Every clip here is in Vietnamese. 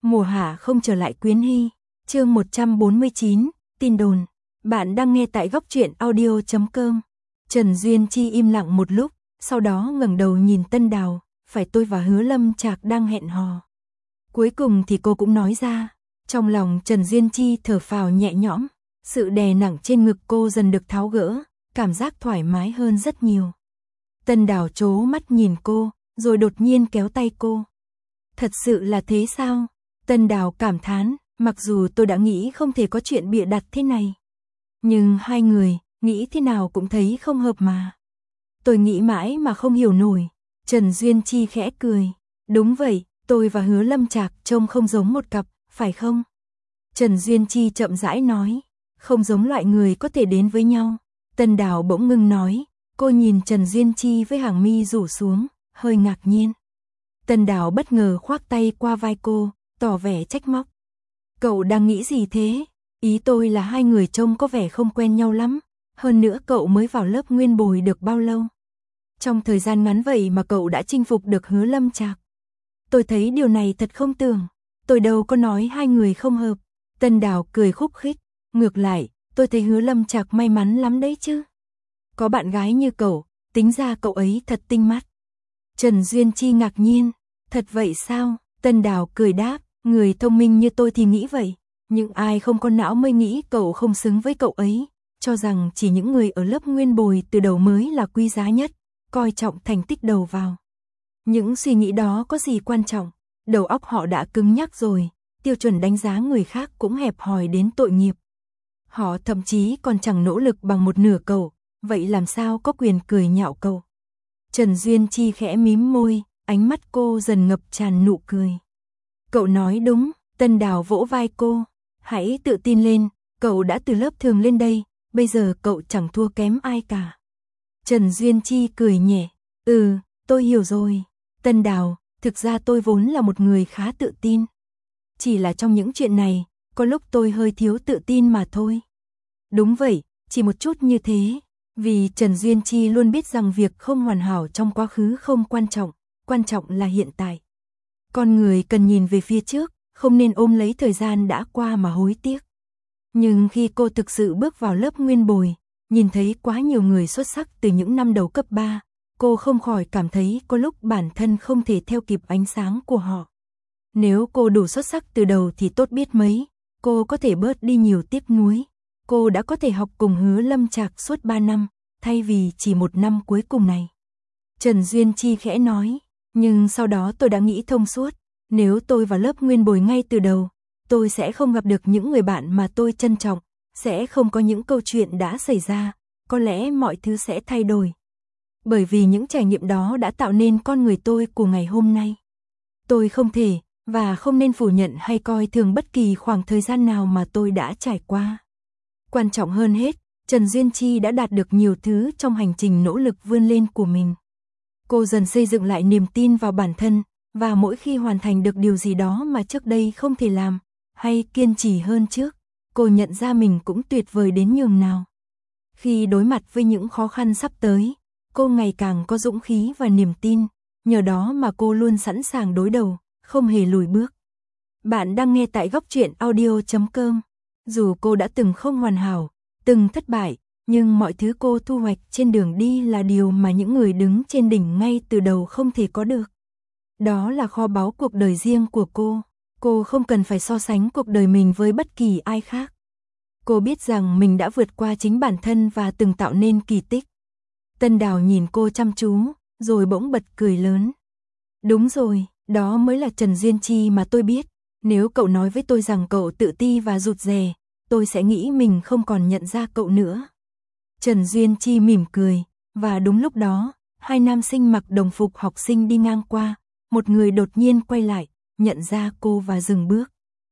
Mùa hạ không trở lại Quyến Hy. Chương 149, tin đồn. Bạn đang nghe tại góc truyện audio.com. Trần Duyên Chi im lặng một lúc, sau đó ngẩng đầu nhìn Tân Đào, phải tôi và Hứa Lâm Trạc đang hẹn hò. Cuối cùng thì cô cũng nói ra. Trong lòng Trần Duyên Chi thở phào nhẹ nhõm, sự đè nặng trên ngực cô dần được tháo gỡ, cảm giác thoải mái hơn rất nhiều. Tân Đào trố mắt nhìn cô, rồi đột nhiên kéo tay cô. Thật sự là thế sao? Tân Đào cảm thán, mặc dù tôi đã nghĩ không thể có chuyện bịa đặt thế này. Nhưng hai người, nghĩ thế nào cũng thấy không hợp mà. Tôi nghĩ mãi mà không hiểu nổi. Trần Duyên Chi khẽ cười. Đúng vậy, tôi và Hứa Lâm Trạc trông không giống một cặp, phải không? Trần Duyên Chi chậm rãi nói. Không giống loại người có thể đến với nhau. Tân Đào bỗng ngưng nói. Cô nhìn Trần Duyên Chi với hàng mi rủ xuống, hơi ngạc nhiên. Tân Đào bất ngờ khoác tay qua vai cô, tỏ vẻ trách móc. Cậu đang nghĩ gì thế? Ý tôi là hai người trông có vẻ không quen nhau lắm. Hơn nữa cậu mới vào lớp nguyên bồi được bao lâu? Trong thời gian ngắn vậy mà cậu đã chinh phục được Hứa Lâm Trạc. Tôi thấy điều này thật không tưởng. Tôi đâu có nói hai người không hợp. Tân Đào cười khúc khích. Ngược lại, tôi thấy Hứa Lâm Trạc may mắn lắm đấy chứ. Có bạn gái như cậu, tính ra cậu ấy thật tinh mắt. Trần Duyên Chi ngạc nhiên. Thật vậy sao? Tân Đào cười đáp. Người thông minh như tôi thì nghĩ vậy. Nhưng ai không có não mới nghĩ cậu không xứng với cậu ấy. Cho rằng chỉ những người ở lớp nguyên bồi từ đầu mới là quý giá nhất. Coi trọng thành tích đầu vào. Những suy nghĩ đó có gì quan trọng. Đầu óc họ đã cứng nhắc rồi. Tiêu chuẩn đánh giá người khác cũng hẹp hòi đến tội nghiệp. Họ thậm chí còn chẳng nỗ lực bằng một nửa cậu. Vậy làm sao có quyền cười nhạo cậu? Trần Duyên Chi khẽ mím môi, ánh mắt cô dần ngập tràn nụ cười. Cậu nói đúng. Tân Đào vỗ vai cô. Hãy tự tin lên, cậu đã từ lớp thường lên đây, bây giờ cậu chẳng thua kém ai cả. Trần Duyên Chi cười nhẹ. Tôi hiểu rồi. Tân Đào, thực ra tôi vốn là một người khá tự tin. Chỉ là trong những chuyện này, có lúc tôi hơi thiếu tự tin mà thôi. Đúng vậy, chỉ một chút như thế. Vì Trần Duyên Chi luôn biết rằng việc không hoàn hảo trong quá khứ không quan trọng là hiện tại. Con người cần nhìn về phía trước, không nên ôm lấy thời gian đã qua mà hối tiếc. Nhưng khi cô thực sự bước vào lớp nguyên bồi, nhìn thấy quá nhiều người xuất sắc từ những năm đầu cấp 3, cô không khỏi cảm thấy có lúc bản thân không thể theo kịp ánh sáng của họ. Nếu cô đủ xuất sắc từ đầu thì tốt biết mấy, cô có thể bớt đi nhiều tiếc nuối. Cô đã có thể học cùng Hứa Lâm Trạc suốt 3 năm, thay vì chỉ 1 năm cuối cùng này. Trần Duyên Chi khẽ nói, nhưng sau đó tôi đã nghĩ thông suốt. Nếu tôi vào lớp nguyên bồi ngay từ đầu, tôi sẽ không gặp được những người bạn mà tôi trân trọng, sẽ không có những câu chuyện đã xảy ra, có lẽ mọi thứ sẽ thay đổi. Bởi vì những trải nghiệm đó đã tạo nên con người tôi của ngày hôm nay. Tôi không thể, và không nên phủ nhận hay coi thường bất kỳ khoảng thời gian nào mà tôi đã trải qua. Quan trọng hơn hết, Trần Duyên Chi đã đạt được nhiều thứ trong hành trình nỗ lực vươn lên của mình. Cô dần xây dựng lại niềm tin vào bản thân, và mỗi khi hoàn thành được điều gì đó mà trước đây không thể làm, hay kiên trì hơn trước, cô nhận ra mình cũng tuyệt vời đến nhường nào. Khi đối mặt với những khó khăn sắp tới, cô ngày càng có dũng khí và niềm tin, nhờ đó mà cô luôn sẵn sàng đối đầu, không hề lùi bước. Bạn đang nghe tại góc truyện audio.com. Dù cô đã từng không hoàn hảo, từng thất bại, nhưng mọi thứ cô thu hoạch trên đường đi là điều mà những người đứng trên đỉnh ngay từ đầu không thể có được. Đó là kho báu cuộc đời riêng của cô. Cô không cần phải so sánh cuộc đời mình với bất kỳ ai khác. Cô biết rằng mình đã vượt qua chính bản thân và từng tạo nên kỳ tích. Tân Đào nhìn cô chăm chú, rồi bỗng bật cười lớn. Đúng rồi, đó mới là Trần Duyên Chi mà tôi biết. Nếu cậu nói với tôi rằng cậu tự ti và rụt rè, tôi sẽ nghĩ mình không còn nhận ra cậu nữa. Trần Duyên Chi mỉm cười, và đúng lúc đó, hai nam sinh mặc đồng phục học sinh đi ngang qua. Một người đột nhiên quay lại, nhận ra cô và dừng bước.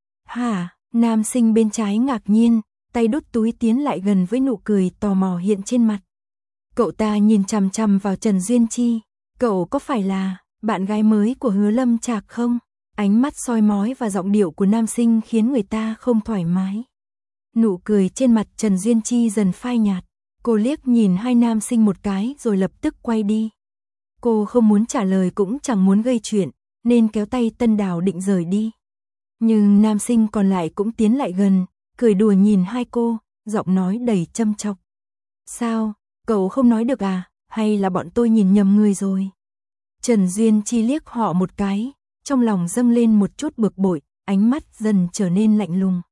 Hả? Nam sinh bên trái ngạc nhiên, tay đút túi tiến lại gần với nụ cười tò mò hiện trên mặt. Cậu ta nhìn chằm chằm vào Trần Duyên Chi. Cậu có phải là bạn gái mới của Hứa Lâm Trạc không? Ánh mắt soi mói và giọng điệu của nam sinh khiến người ta không thoải mái. Nụ cười trên mặt Trần Duyên Chi dần phai nhạt. Cô liếc nhìn hai nam sinh một cái rồi lập tức quay đi. Cô không muốn trả lời cũng chẳng muốn gây chuyện, nên kéo tay Tân Đào định rời đi. Nhưng nam sinh còn lại cũng tiến lại gần, cười đùa nhìn hai cô, giọng nói đầy châm chọc. Sao, cậu không nói được à, hay là bọn tôi nhìn nhầm người rồi? Trần Duyên Chi liếc họ một cái, trong lòng dâng lên một chút bực bội, ánh mắt dần trở nên lạnh lùng.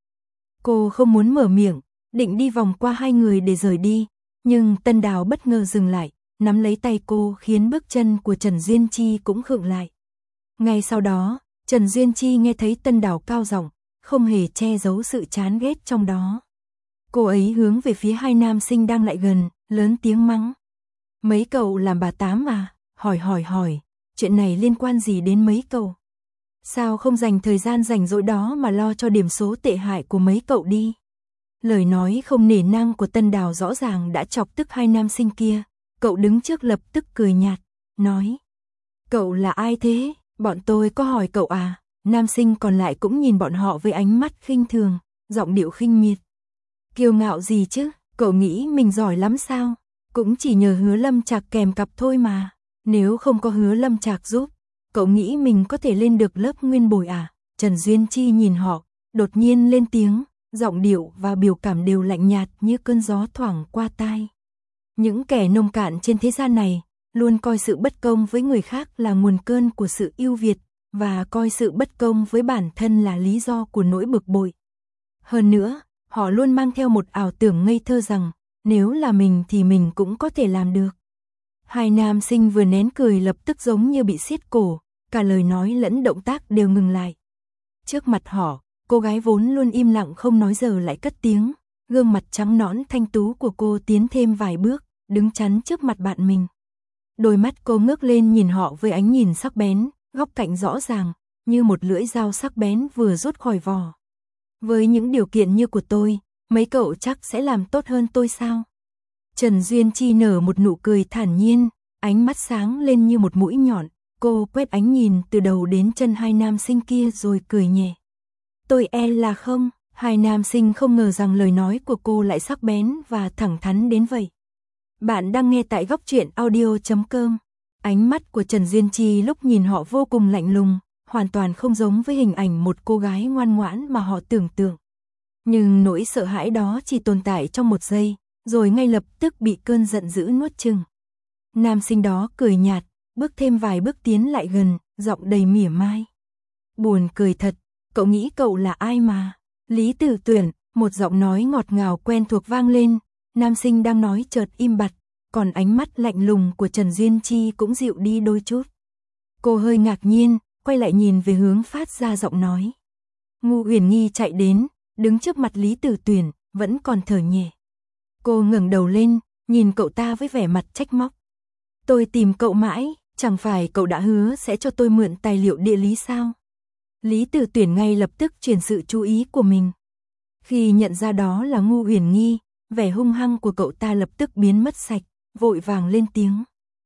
Cô không muốn mở miệng, định đi vòng qua hai người để rời đi, nhưng Tân Đào bất ngờ dừng lại, nắm lấy tay cô khiến bước chân của Trần Duyên Chi cũng khựng lại. Ngay sau đó, Trần Duyên Chi nghe thấy Tân Đào cao giọng, không hề che giấu sự chán ghét trong đó. Cô ấy hướng về phía hai nam sinh đang lại gần, lớn tiếng mắng. Mấy cậu làm bà tám à? Hỏi, chuyện này liên quan gì đến mấy cậu? Sao không dành thời gian rảnh rỗi đó mà lo cho điểm số tệ hại của mấy cậu đi? Lời nói không nể nang của Tân Đào rõ ràng đã chọc tức hai nam sinh kia. Cậu đứng trước lập tức cười nhạt, nói. Cậu là ai thế? Bọn tôi có hỏi cậu à? Nam sinh còn lại cũng nhìn bọn họ với ánh mắt khinh thường, giọng điệu khinh miệt. Kiêu ngạo gì chứ? Cậu nghĩ mình giỏi lắm sao? Cũng chỉ nhờ Hứa Lâm Trạc kèm cặp thôi mà. Nếu không có Hứa Lâm Trạc giúp, cậu nghĩ mình có thể lên được lớp nguyên bồi à? Trần Duyên Chi nhìn họ, đột nhiên lên tiếng, giọng điệu và biểu cảm đều lạnh nhạt như cơn gió thoảng qua tai. Những kẻ nông cạn trên thế gian này luôn coi sự bất công với người khác là nguồn cơn của sự ưu việt, và coi sự bất công với bản thân là lý do của nỗi bực bội. Hơn nữa, họ luôn mang theo một ảo tưởng ngây thơ rằng, nếu là mình thì mình cũng có thể làm được. Hai nam sinh vừa nén cười lập tức giống như bị siết cổ, cả lời nói lẫn động tác đều ngừng lại. Trước mặt họ, cô gái vốn luôn im lặng không nói giờ lại cất tiếng, gương mặt trắng nõn thanh tú của cô tiến thêm vài bước, đứng chắn trước mặt bạn mình. Đôi mắt cô ngước lên nhìn họ với ánh nhìn sắc bén, góc cạnh rõ ràng, như một lưỡi dao sắc bén vừa rút khỏi vỏ. Với những điều kiện như của tôi, mấy cậu chắc sẽ làm tốt hơn tôi sao? Trần Duyên Chi nở một nụ cười thản nhiên, ánh mắt sáng lên như một mũi nhọn, cô quét ánh nhìn từ đầu đến chân hai nam sinh kia rồi cười nhẹ. Tôi là không, hai nam sinh không ngờ rằng lời nói của cô lại sắc bén và thẳng thắn đến vậy. Bạn đang nghe tại góc truyện audio.com. Ánh mắt của Trần Duyên Chi lúc nhìn họ vô cùng lạnh lùng, hoàn toàn không giống với hình ảnh một cô gái ngoan ngoãn mà họ tưởng tượng. Nhưng nỗi sợ hãi đó chỉ tồn tại trong một giây, rồi ngay lập tức bị cơn giận dữ nuốt chửng. Nam sinh đó cười nhạt, bước thêm vài bước tiến lại gần, giọng đầy mỉa mai. Buồn cười thật, cậu nghĩ cậu là ai mà? Lý Tử Tuyển, một giọng nói ngọt ngào quen thuộc vang lên, nam sinh đang nói chợt im bặt, còn ánh mắt lạnh lùng của Trần Duyên Chi cũng dịu đi đôi chút. Cô hơi ngạc nhiên, quay lại nhìn về hướng phát ra giọng nói. Ngu Huyền Nghi chạy đến, đứng trước mặt Lý Tử Tuyển, vẫn còn thở nhẹ. Cô ngẩng đầu lên, nhìn cậu ta với vẻ mặt trách móc. Tôi tìm cậu mãi, chẳng phải cậu đã hứa sẽ cho tôi mượn tài liệu địa lý sao? Lý Tử Tuyển ngay lập tức chuyển sự chú ý của mình. Khi nhận ra đó là Ngu Huyền Nghi, vẻ hung hăng của cậu ta lập tức biến mất sạch, vội vàng lên tiếng.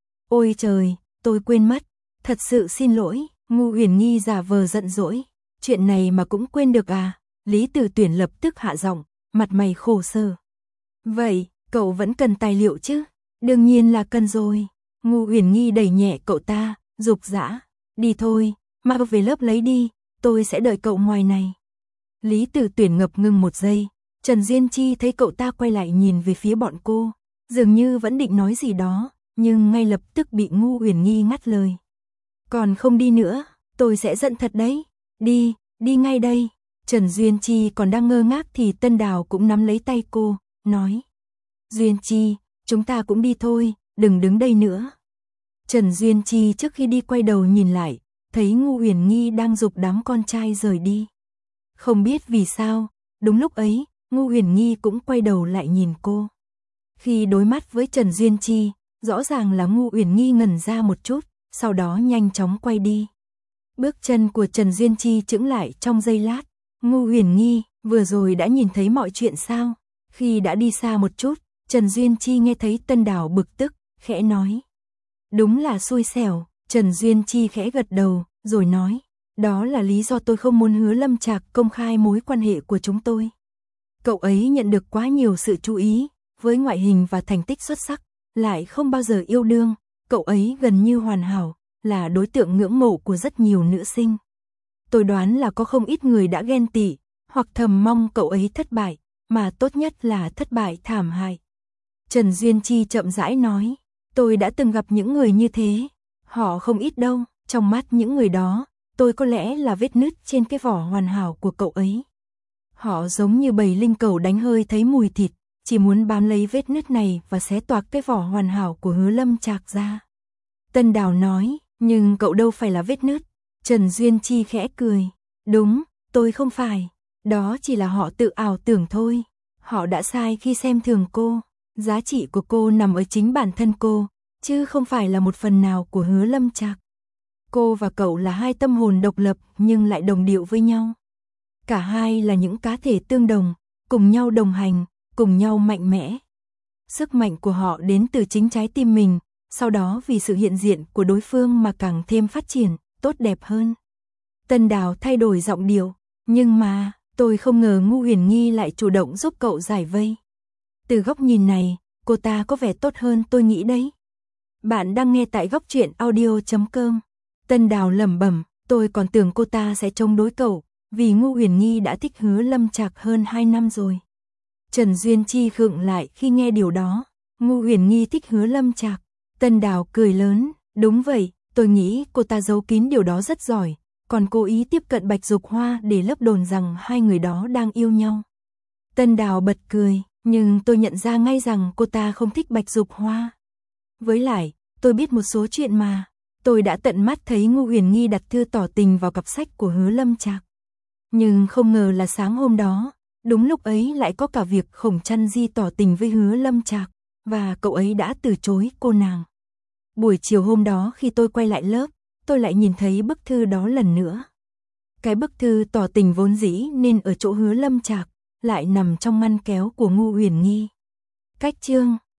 Ôi trời, tôi quên mất, thật sự xin lỗi. Ngu Huyền Nghi giả vờ giận dỗi. Chuyện này mà cũng quên được à? Lý Tử Tuyển lập tức hạ giọng, mặt mày khổ sở. Vậy, cậu vẫn cần tài liệu chứ? Đương nhiên là cần rồi. Ngu Huyền Nghi đẩy nhẹ cậu ta, dục dã. Đi thôi, mà về lớp lấy đi, tôi sẽ đợi cậu ngoài này. Lý Tử Tuyển ngập ngừng một giây, Trần Duyên Chi thấy cậu ta quay lại nhìn về phía bọn cô, dường như vẫn định nói gì đó, nhưng ngay lập tức bị Ngu Huyền Nghi ngắt lời. Còn không đi nữa, tôi sẽ giận thật đấy. Đi, đi ngay đây. Trần Duyên Chi còn đang ngơ ngác thì Tân Đào cũng nắm lấy tay cô, nói. Duyên Chi, chúng ta cũng đi thôi, đừng đứng đây nữa. Trần Duyên Chi trước khi đi quay đầu nhìn lại, thấy Ngu Huyền Nghi đang giục đám con trai rời đi. Không biết vì sao, đúng lúc ấy, Ngu Huyền Nghi cũng quay đầu lại nhìn cô. Khi đối mắt với Trần Duyên Chi, rõ ràng là Ngu Huyền Nghi ngẩn ra một chút, sau đó nhanh chóng quay đi. Bước chân của Trần Duyên Chi chững lại trong giây lát. Ngu Huyền Nghi, vừa rồi đã nhìn thấy mọi chuyện sao? Khi đã đi xa một chút, Trần Duyên Chi nghe thấy Tân Đào bực tức, khẽ nói. Đúng là xui xẻo. Trần Duyên Chi khẽ gật đầu, rồi nói. Đó là lý do tôi không muốn Hứa Lâm Trạc công khai mối quan hệ của chúng tôi. Cậu ấy nhận được quá nhiều sự chú ý, với ngoại hình và thành tích xuất sắc, lại không bao giờ yêu đương, cậu ấy gần như hoàn hảo, là đối tượng ngưỡng mộ của rất nhiều nữ sinh. tôi đoán là có không ít người đã ghen tị, hoặc thầm mong cậu ấy thất bại, mà tốt nhất là thất bại thảm hại. Trần Duyên Chi chậm rãi nói, tôi đã từng gặp những người như thế, họ không ít đâu, trong mắt những người đó, tôi có lẽ là vết nứt trên cái vỏ hoàn hảo của cậu ấy. Họ giống như bầy linh cẩu đánh hơi thấy mùi thịt, chỉ muốn bám lấy vết nứt này và xé toạc cái vỏ hoàn hảo của Hứa Lâm Trạc ra. Tân Đào nói, nhưng cậu đâu phải là vết nứt. Trần Duyên Chi khẽ cười, đúng, tôi không phải, đó chỉ là họ tự ảo tưởng thôi. Họ đã sai khi xem thường cô, giá trị của cô nằm ở chính bản thân cô, chứ không phải là một phần nào của Hứa Lâm Trạc. Cô và cậu là hai tâm hồn độc lập nhưng lại đồng điệu với nhau. Cả hai là những cá thể tương đồng, cùng nhau đồng hành, cùng nhau mạnh mẽ. Sức mạnh của họ đến từ chính trái tim mình, sau đó vì sự hiện diện của đối phương mà càng thêm phát triển, tốt đẹp hơn. Tân Đào thay đổi giọng điệu, nhưng mà, tôi không ngờ Ngu Huyền Nghi lại chủ động giúp cậu giải vây. Từ góc nhìn này, cô ta có vẻ tốt hơn tôi nghĩ đấy. Bạn đang nghe tại góc truyện audio.com. Tân Đào lẩm bẩm, tôi còn tưởng cô ta sẽ chống đối cậu, vì Ngu Huyền Nghi đã thích Hứa Lâm Trạc hơn 2 năm rồi. Trần Duyên Chi khựng lại khi nghe điều đó, Ngu Huyền Nghi thích Hứa Lâm Trạc. Tân Đào cười lớn, đúng vậy, tôi nghĩ cô ta giấu kín điều đó rất giỏi, còn cố ý tiếp cận Bạch Dục Hoa để lấp đồn rằng hai người đó đang yêu nhau. Tân Đào bật cười, nhưng tôi nhận ra ngay rằng cô ta không thích Bạch Dục Hoa. Với lại, tôi biết một số chuyện mà, tôi đã tận mắt thấy Ngu Huyền Nghi đặt thư tỏ tình vào cặp sách của Hứa Lâm Trạc. Nhưng không ngờ là sáng hôm đó, đúng lúc ấy lại có cả việc Khổng Chăn Di tỏ tình với Hứa Lâm Trạc, và cậu ấy đã từ chối cô nàng. Buổi chiều hôm đó khi tôi quay lại lớp, tôi lại nhìn thấy bức thư đó lần nữa. Cái bức thư tỏ tình vốn dĩ nên ở chỗ Hứa Lâm Trạc, lại nằm trong ngăn kéo của Ngu Huyền Nghi. Cách chương